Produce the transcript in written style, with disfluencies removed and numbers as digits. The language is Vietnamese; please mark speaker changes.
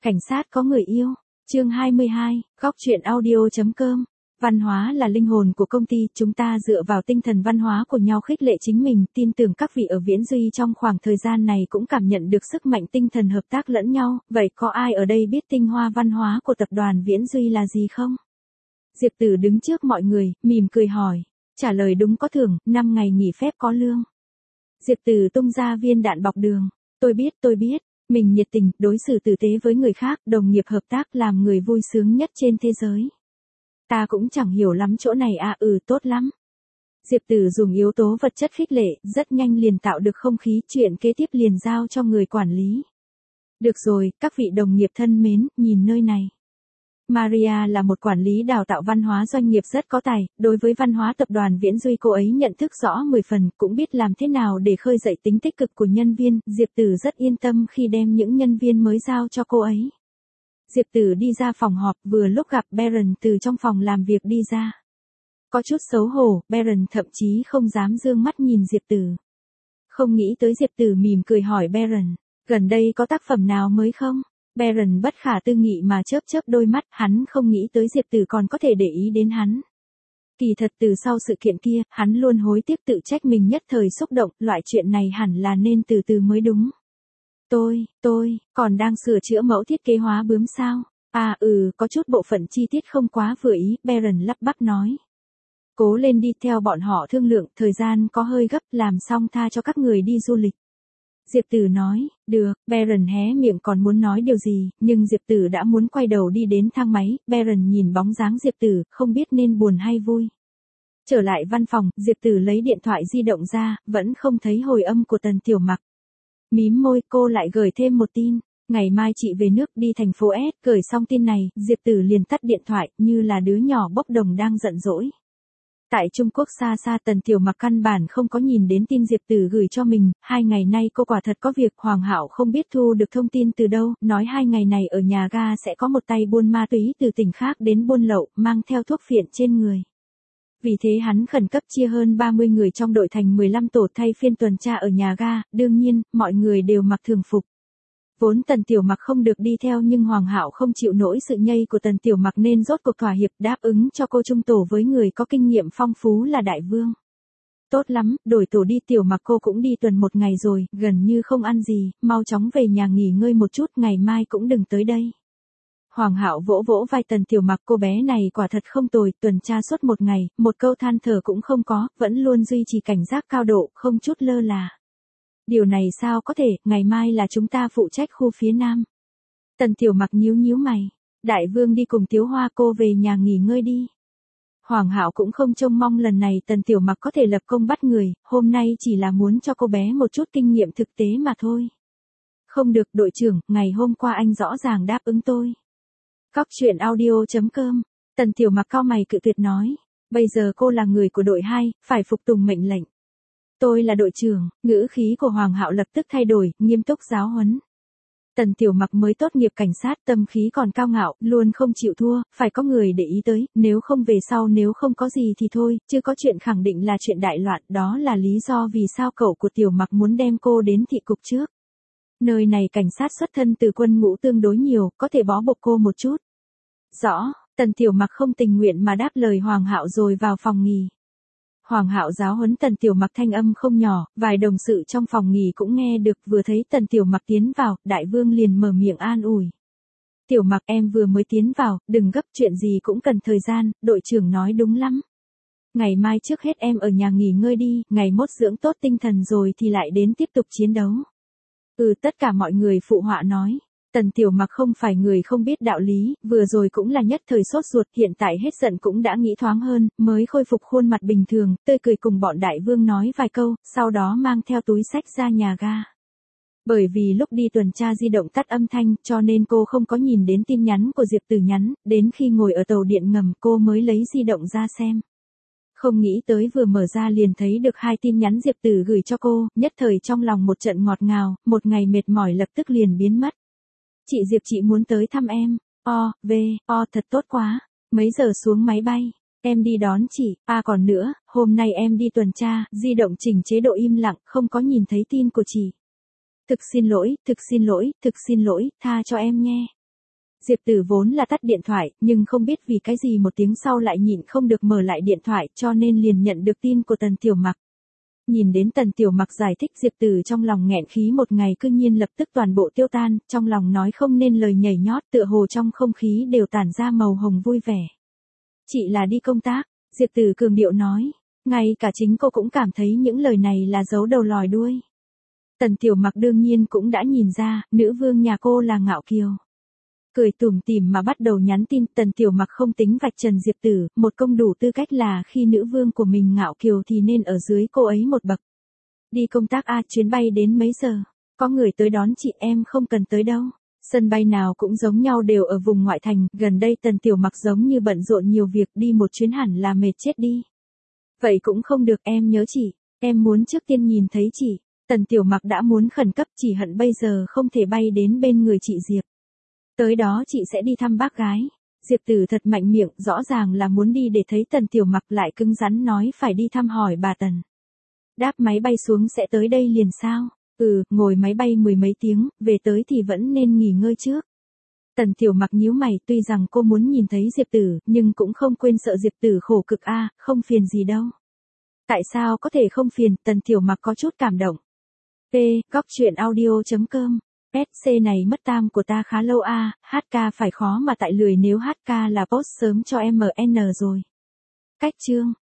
Speaker 1: Cảnh sát có người yêu. Chương 22, góc truyện audio.com. Văn hóa là linh hồn của công ty, chúng ta dựa vào tinh thần văn hóa của nhau khích lệ chính mình, tin tưởng các vị ở Viễn Duy trong khoảng thời gian này cũng cảm nhận được sức mạnh tinh thần hợp tác lẫn nhau, vậy có ai ở đây biết tinh hoa văn hóa của tập đoàn Viễn Duy là gì không? Diệp Tử đứng trước mọi người, mỉm cười hỏi, trả lời đúng có thưởng, 5 ngày nghỉ phép có lương. Diệp Tử tung ra viên đạn bọc đường, tôi biết. Mình nhiệt tình, đối xử tử tế với người khác, đồng nghiệp hợp tác làm người vui sướng nhất trên thế giới. Ta cũng chẳng hiểu lắm chỗ này tốt lắm. Diệp Tử dùng yếu tố vật chất khích lệ, rất nhanh liền tạo được không khí, chuyện kế tiếp liền giao cho người quản lý. Được rồi, các vị đồng nghiệp thân mến, nhìn nơi này. Maria là một quản lý đào tạo văn hóa doanh nghiệp rất có tài, đối với văn hóa tập đoàn Viễn Duy cô ấy nhận thức rõ 10 phần, cũng biết làm thế nào để khơi dậy tính tích cực của nhân viên, Diệp Tử rất yên tâm khi đem những nhân viên mới giao cho cô ấy. Diệp Tử đi ra phòng họp, vừa lúc gặp Baron từ trong phòng làm việc đi ra. Có chút xấu hổ, Baron thậm chí không dám dương mắt nhìn Diệp Tử. Không nghĩ tới Diệp Tử mỉm cười hỏi Baron, gần đây có tác phẩm nào mới không? Baron bất khả tư nghị mà chớp đôi mắt, hắn không nghĩ tới Diệp Tử còn có thể để ý đến hắn. Kỳ thật từ sau sự kiện kia, hắn luôn hối tiếc tự trách mình nhất thời xúc động, loại chuyện này hẳn là nên từ từ mới đúng. Tôi, còn đang sửa chữa mẫu thiết kế hóa bướm sao? Có chút bộ phận chi tiết không quá vừa ý, Baron lắp bắp nói. Cố lên đi, theo bọn họ thương lượng, thời gian có hơi gấp, làm xong tha cho các người đi du lịch. Diệp Tử nói, được, Baron hé miệng còn muốn nói điều gì, nhưng Diệp Tử đã muốn quay đầu đi đến thang máy, Baron nhìn bóng dáng Diệp Tử, không biết nên buồn hay vui. Trở lại văn phòng, Diệp Tử lấy điện thoại di động ra, vẫn không thấy hồi âm của Tần Tiểu Mặc. Mím môi, cô lại gửi thêm một tin, ngày mai chị về nước đi thành phố S, gửi xong tin này, Diệp Tử liền tắt điện thoại, như là đứa nhỏ bốc đồng đang giận dỗi. Tại Trung Quốc xa xa Tần Tiểu Mặc căn bản không có nhìn đến tin Diệp Tử gửi cho mình, 2 ngày nay cô quả thật có việc, Hoàng Hạo không biết thu được thông tin từ đâu, nói 2 ngày này ở nhà ga sẽ có một tay buôn ma túy từ tỉnh khác đến buôn lậu, mang theo thuốc phiện trên người. Vì thế hắn khẩn cấp chia hơn 30 người trong đội thành 15 tổ thay phiên tuần tra ở nhà ga, đương nhiên, mọi người đều mặc thường phục. Vốn Tần Tiểu Mặc không được đi theo nhưng Hoàng Hạo không chịu nổi sự nhây của Tần Tiểu Mặc nên rốt cuộc thỏa hiệp đáp ứng cho cô chung tổ với người có kinh nghiệm phong phú là Đại Vương. Tốt lắm, đổi tổ đi, Tiểu Mặc cô cũng đi tuần 1 ngày rồi, gần như không ăn gì, mau chóng về nhà nghỉ ngơi một chút, ngày mai cũng đừng tới đây. Hoàng Hạo vỗ vai Tần Tiểu Mặc, cô bé này quả thật không tồi, tuần tra suốt 1 ngày, một câu than thở cũng không có, vẫn luôn duy trì cảnh giác cao độ, không chút lơ là. Điều này sao có thể, ngày mai là chúng ta phụ trách khu phía Nam. Tần Tiểu Mặc nhíu mày, Đại Vương đi cùng Tiếu Hoa, cô về nhà nghỉ ngơi đi. Hoàng Hạo cũng không trông mong lần này Tần Tiểu Mặc có thể lập công bắt người, hôm nay chỉ là muốn cho cô bé một chút kinh nghiệm thực tế mà thôi. Không được, đội trưởng, ngày hôm qua anh rõ ràng đáp ứng tôi. Góc truyện audio.com. Tần Tiểu Mặc cau mày cự tuyệt nói, bây giờ cô là người của đội 2, phải phục tùng mệnh lệnh. Tôi là đội trưởng, ngữ khí của Hoàng Hạo lập tức thay đổi, nghiêm túc giáo huấn. Tần Tiểu Mặc mới tốt nghiệp cảnh sát, tâm khí còn cao ngạo, luôn không chịu thua, phải có người để ý tới, nếu không về sau nếu không có gì thì thôi, chứ có chuyện khẳng định là chuyện đại loạn, đó là lý do vì sao cậu của Tiểu Mặc muốn đem cô đến thị cục trước. Nơi này cảnh sát xuất thân từ quân ngũ tương đối nhiều, có thể bó buộc cô một chút. Rõ, Tần Tiểu Mặc không tình nguyện mà đáp lời Hoàng Hạo rồi vào phòng nghỉ. Hoàng Hạo giáo huấn Tần Tiểu Mặc thanh âm không nhỏ, vài đồng sự trong phòng nghỉ cũng nghe được, vừa thấy Tần Tiểu Mặc tiến vào, Đại Vương liền mở miệng an ủi. Tiểu Mặc em vừa mới tiến vào, đừng gấp, chuyện gì cũng cần thời gian, đội trưởng nói đúng lắm. Ngày mai trước hết em ở nhà nghỉ ngơi đi, ngày mốt dưỡng tốt tinh thần rồi thì lại đến tiếp tục chiến đấu. Tất cả mọi người phụ họa nói. Tần Tiểu Mặc không phải người không biết đạo lý, vừa rồi cũng là nhất thời sốt ruột, hiện tại hết giận cũng đã nghĩ thoáng hơn, mới khôi phục khuôn mặt bình thường, tươi cười cùng bọn Đại Vương nói vài câu, sau đó mang theo túi xách ra nhà ga. Bởi vì lúc đi tuần tra di động tắt âm thanh, cho nên cô không có nhìn đến tin nhắn của Diệp Tử nhắn, đến khi ngồi ở tàu điện ngầm cô mới lấy di động ra xem. Không nghĩ tới vừa mở ra liền thấy được 2 tin nhắn Diệp Tử gửi cho cô, nhất thời trong lòng một trận ngọt ngào, một ngày mệt mỏi lập tức liền biến mất. Chị Diệp, chị muốn tới thăm em. Thật tốt quá. Mấy giờ xuống máy bay? Em đi đón chị. Còn nữa, hôm nay em đi tuần tra, di động chỉnh chế độ im lặng, không có nhìn thấy tin của chị. Thực xin lỗi, tha cho em nhé. Diệp Tử vốn là tắt điện thoại, nhưng không biết vì cái gì một tiếng sau lại nhịn không được mở lại điện thoại cho nên liền nhận được tin của Tần Tiểu Mặc. Nhìn đến Tần Tiểu Mặc giải thích Diệp Tử trong lòng nghẹn khí một ngày cư nhiên lập tức toàn bộ tiêu tan, trong lòng nói không nên lời nhảy nhót tựa hồ trong không khí đều tản ra màu hồng vui vẻ. Chị là đi công tác, Diệp Tử cường điệu nói, ngay cả chính cô cũng cảm thấy những lời này là giấu đầu lòi đuôi. Tần Tiểu Mặc đương nhiên cũng đã nhìn ra, nữ vương nhà cô là ngạo kiều. Cười tủm tỉm mà bắt đầu nhắn tin, Tần Tiểu Mặc không tính vạch trần Diệp Tử, một công đủ tư cách là khi nữ vương của mình ngạo kiều thì nên ở dưới cô ấy một bậc. Đi công tác chuyến bay đến mấy giờ? Có người tới đón chị, em không cần tới đâu. Sân bay nào cũng giống nhau, đều ở vùng ngoại thành, gần đây Tần Tiểu Mặc giống như bận rộn nhiều việc, đi một chuyến hẳn là mệt chết đi. Vậy cũng không được, em nhớ chị, em muốn trước tiên nhìn thấy chị. Tần Tiểu Mặc đã muốn khẩn cấp, chỉ hận bây giờ không thể bay đến bên người chị Diệp. Tới đó chị sẽ đi thăm bác gái. Diệp Tử thật mạnh miệng, rõ ràng là muốn đi để thấy Tần Tiểu Mặc, lại cứng rắn nói phải đi thăm hỏi bà Tần. Đáp máy bay xuống sẽ tới đây liền sao? Ngồi máy bay mười mấy tiếng, về tới thì vẫn nên nghỉ ngơi trước. Tần Tiểu Mặc nhíu mày, tuy rằng cô muốn nhìn thấy Diệp Tử, nhưng cũng không quên sợ Diệp Tử khổ cực không phiền gì đâu. Tại sao có thể không phiền? Tần Tiểu Mặc có chút cảm động. Góc truyện audio.com. SC này mất tam của ta khá lâu HK phải khó mà tại lười, nếu HK là post sớm cho MN rồi. Cách chương